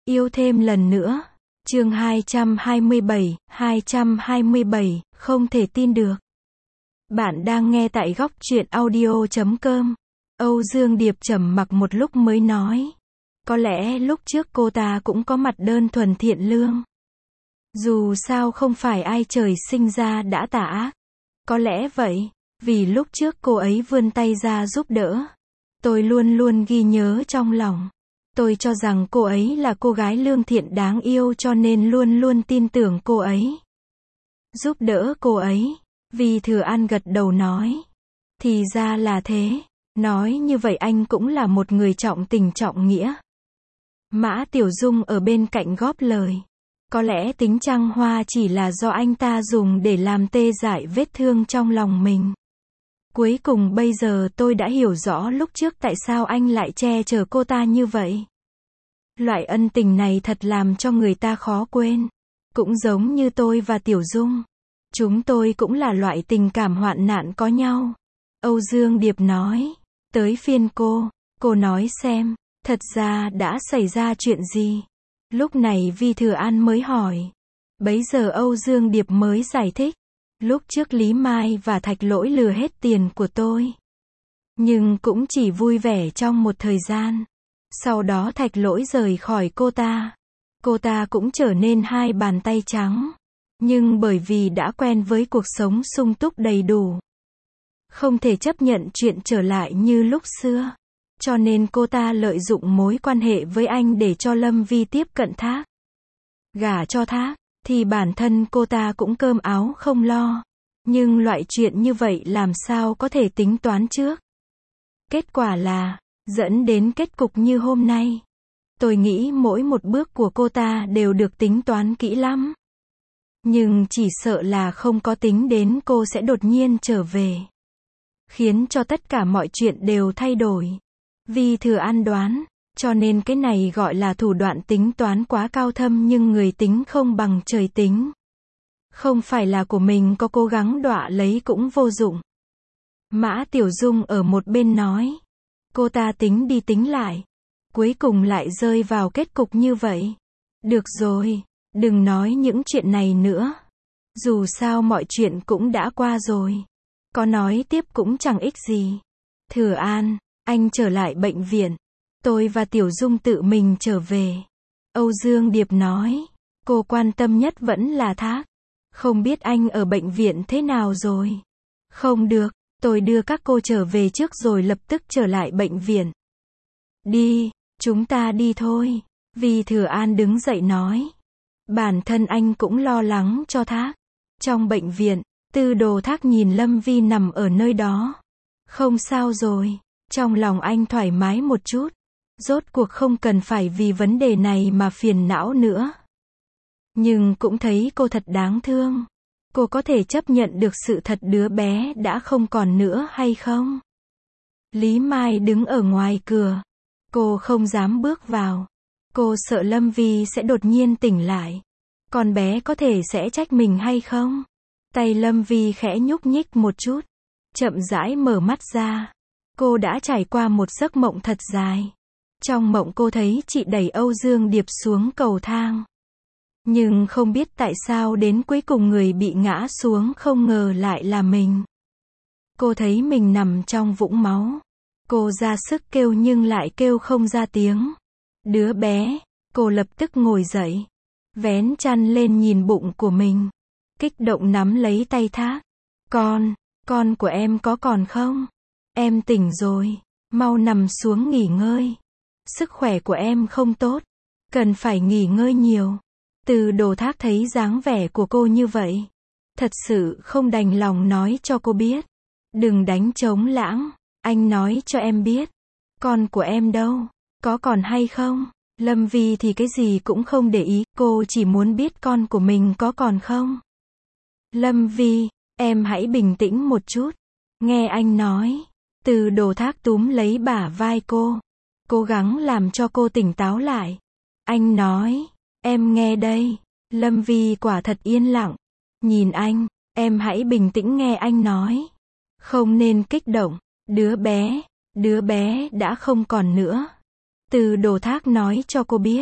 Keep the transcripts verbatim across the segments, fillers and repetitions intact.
Yêu thêm lần nữa. Chương hai trăm hai mươi bảy, hai trăm hai mươi bảy, không thể tin được. Bạn đang nghe tại góc truyện audio chấm com. Âu Dương Điệp trầm mặc một lúc mới nói. Có lẽ lúc trước cô ta cũng có mặt đơn thuần thiện lương. Dù sao không phải ai trời sinh ra đã tà ác. Có lẽ vậy, vì lúc trước cô ấy vươn tay ra giúp đỡ. Tôi luôn luôn ghi nhớ trong lòng. Tôi cho rằng cô ấy là cô gái lương thiện đáng yêu cho nên luôn luôn tin tưởng cô ấy. Giúp đỡ cô ấy. Vi Thừa An gật đầu nói. Thì ra là thế. Nói như vậy anh cũng là một người trọng tình trọng nghĩa. Mã Tiểu Dung ở bên cạnh góp lời. Có lẽ tính trăng hoa chỉ là do anh ta dùng để làm tê dại vết thương trong lòng mình. Cuối cùng bây giờ tôi đã hiểu rõ lúc trước tại sao anh lại che chở cô ta như vậy. Loại ân tình này thật làm cho người ta khó quên. Cũng giống như tôi và Tiểu Dung. Chúng tôi cũng là loại tình cảm hoạn nạn có nhau. Âu Dương Điệp nói. Tới phiên cô. Cô nói xem. Thật ra đã xảy ra chuyện gì? Lúc này Vi Thừa An mới hỏi. Bấy giờ Âu Dương Điệp mới giải thích. Lúc trước Lý Mai và Thạch Lỗi lừa hết tiền của tôi. Nhưng cũng chỉ vui vẻ trong một thời gian. Sau đó Thạch Lỗi rời khỏi cô ta. Cô ta cũng trở nên hai bàn tay trắng. Nhưng bởi vì đã quen với cuộc sống sung túc đầy đủ. Không thể chấp nhận chuyện trở lại như lúc xưa. Cho nên cô ta lợi dụng mối quan hệ với anh để cho Lâm Vi tiếp cận Thác. Gả cho Thác, thì bản thân cô ta cũng cơm áo không lo. Nhưng loại chuyện như vậy làm sao có thể tính toán trước. Kết quả là, dẫn đến kết cục như hôm nay. Tôi nghĩ mỗi một bước của cô ta đều được tính toán kỹ lắm. Nhưng chỉ sợ là không có tính đến cô sẽ đột nhiên trở về. Khiến cho tất cả mọi chuyện đều thay đổi. Vi Thừa An đoán, cho nên cái này gọi là thủ đoạn tính toán quá cao thâm nhưng người tính không bằng trời tính. Không phải là của mình có cố gắng đọa lấy cũng vô dụng. Mã Tiểu Dung ở một bên nói. Cô ta tính đi tính lại. Cuối cùng lại rơi vào kết cục như vậy. Được rồi, đừng nói những chuyện này nữa. Dù sao mọi chuyện cũng đã qua rồi. Có nói tiếp cũng chẳng ích gì. Thừa An, anh trở lại bệnh viện. Tôi và Tiểu Dung tự mình trở về. Âu Dương Điệp nói. Cô quan tâm nhất vẫn là Thác. Không biết anh ở bệnh viện thế nào rồi? Không được, tôi đưa các cô trở về trước rồi lập tức trở lại bệnh viện. Đi, chúng ta đi thôi. Vi Thừa An đứng dậy nói. Bản thân anh cũng lo lắng cho Thác. Trong bệnh viện, Tư Đồ Thác nhìn Lâm Vi nằm ở nơi đó. Không sao rồi, trong lòng anh thoải mái một chút. Rốt cuộc không cần phải vì vấn đề này mà phiền não nữa. Nhưng cũng thấy cô thật đáng thương. Cô có thể chấp nhận được sự thật đứa bé đã không còn nữa hay không? Lý Mai đứng ở ngoài cửa. Cô không dám bước vào. Cô sợ Lâm Vi sẽ đột nhiên tỉnh lại. Con bé có thể sẽ trách mình hay không? Tay Lâm Vi khẽ nhúc nhích một chút. Chậm rãi mở mắt ra. Cô đã trải qua một giấc mộng thật dài. Trong mộng cô thấy chị đẩy Âu Dương Điệp xuống cầu thang. Nhưng không biết tại sao đến cuối cùng người bị ngã xuống không ngờ lại là mình. Cô thấy mình nằm trong vũng máu. Cô ra sức kêu nhưng lại kêu không ra tiếng. Đứa bé, cô lập tức ngồi dậy. Vén chăn lên nhìn bụng của mình. Kích động nắm lấy tay Thác. Con, con của em có còn không? Em tỉnh rồi, mau nằm xuống nghỉ ngơi. Sức khỏe của em không tốt, cần phải nghỉ ngơi nhiều. Từ Đồ Thác thấy dáng vẻ của cô như vậy. Thật sự không đành lòng nói cho cô biết. Đừng đánh trống lãng, anh nói cho em biết. Con của em đâu? Có còn hay không? Lâm Vi thì cái gì cũng không để ý, cô chỉ muốn biết con của mình có còn không. Lâm Vi, em hãy bình tĩnh một chút. Nghe anh nói. Từ Đồ Thác túm lấy bả vai cô. Cố gắng làm cho cô tỉnh táo lại. Anh nói. Em nghe đây. Lâm Vi quả thật yên lặng. Nhìn anh. Em hãy bình tĩnh nghe anh nói. Không nên kích động. Đứa bé. Đứa bé đã không còn nữa. Từ Đồ Thác nói cho cô biết.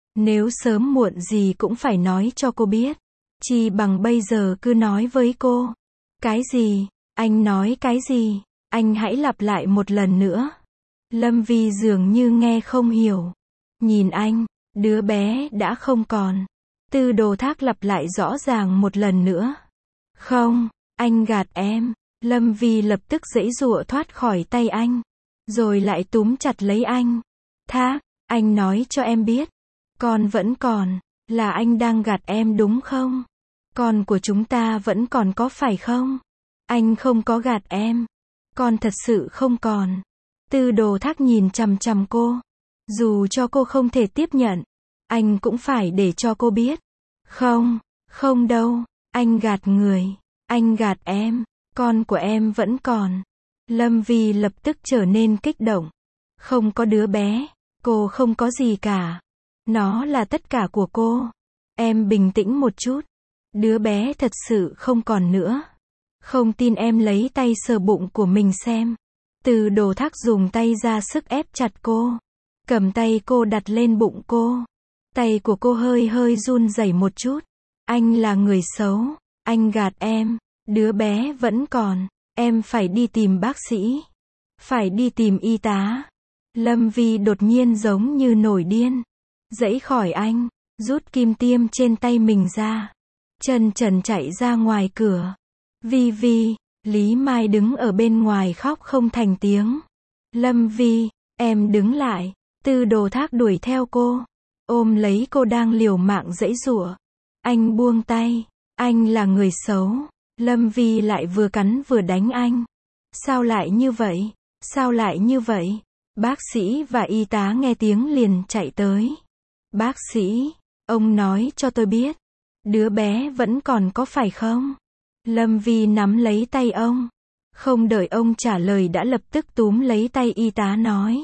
Nếu sớm muộn gì cũng phải nói cho cô biết. Chi bằng bây giờ cứ nói với cô. Cái gì? Anh nói cái gì? Anh hãy lặp lại một lần nữa. Lâm Vi dường như nghe không hiểu. Nhìn anh, đứa bé đã không còn. Tư Đồ Thác lặp lại rõ ràng một lần nữa. Không, anh gạt em. Lâm Vi lập tức giãy giụa thoát khỏi tay anh. Rồi lại túm chặt lấy anh. Thác, anh nói cho em biết. Con vẫn còn. Là anh đang gạt em đúng không? Con của chúng ta vẫn còn có phải không? Anh không có gạt em. Con thật sự không còn. Tư Đồ Thác nhìn chằm chằm cô. Dù cho cô không thể tiếp nhận, anh cũng phải để cho cô biết. Không, không đâu, anh gạt người. Anh gạt em. Con của em vẫn còn. Lâm Vi lập tức trở nên kích động. Không có đứa bé. Cô không có gì cả. Nó là tất cả của cô. Em bình tĩnh một chút. Đứa bé thật sự không còn nữa. Không tin em lấy tay sờ bụng của mình xem. Tư Đồ Thác dùng tay ra sức ép chặt cô. Cầm tay cô đặt lên bụng cô. Tay của cô hơi hơi run rẩy một chút. Anh là người xấu. Anh gạt em. Đứa bé vẫn còn. Em phải đi tìm bác sĩ. Phải đi tìm y tá. Lâm Vi đột nhiên giống như nổi điên. Giãy khỏi anh. Rút kim tiêm trên tay mình ra. Chân trần chạy ra ngoài cửa. Vi Vi. Lý Mai đứng ở bên ngoài khóc không thành tiếng. Lâm Vi, em đứng lại. Tư Đồ Thác đuổi theo cô. Ôm lấy cô đang liều mạng giãy giụa. Anh buông tay. Anh là người xấu. Lâm Vi lại vừa cắn vừa đánh anh. Sao lại như vậy? Sao lại như vậy? Bác sĩ và y tá nghe tiếng liền chạy tới. Bác sĩ, ông nói cho tôi biết. Đứa bé vẫn còn có phải không? Lâm Vi nắm lấy tay ông. Không đợi ông trả lời đã lập tức túm lấy tay y tá nói.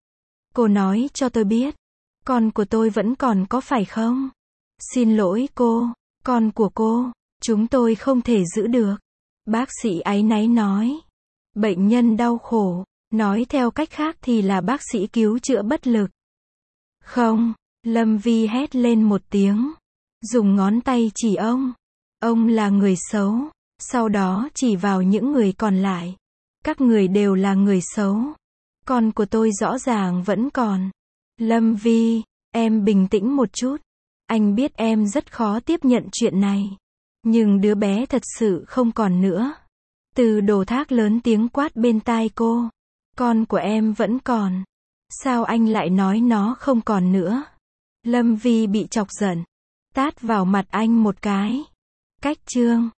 Cô nói cho tôi biết. Con của tôi vẫn còn có phải không? Xin lỗi cô. Con của cô. Chúng tôi không thể giữ được. Bác sĩ áy náy nói. Bệnh nhân đau khổ. Nói theo cách khác thì là bác sĩ cứu chữa bất lực. Không. Lâm Vi hét lên một tiếng. Dùng ngón tay chỉ ông. Ông là người xấu. Sau đó chỉ vào những người còn lại. Các người đều là người xấu. Con của tôi rõ ràng vẫn còn. Lâm Vi, em bình tĩnh một chút. Anh biết em rất khó tiếp nhận chuyện này. Nhưng đứa bé thật sự không còn nữa. Tư Đồ Thác lớn tiếng quát bên tai cô. Con của em vẫn còn. Sao anh lại nói nó không còn nữa? Lâm Vi bị chọc giận. Tát vào mặt anh một cái. Cách chương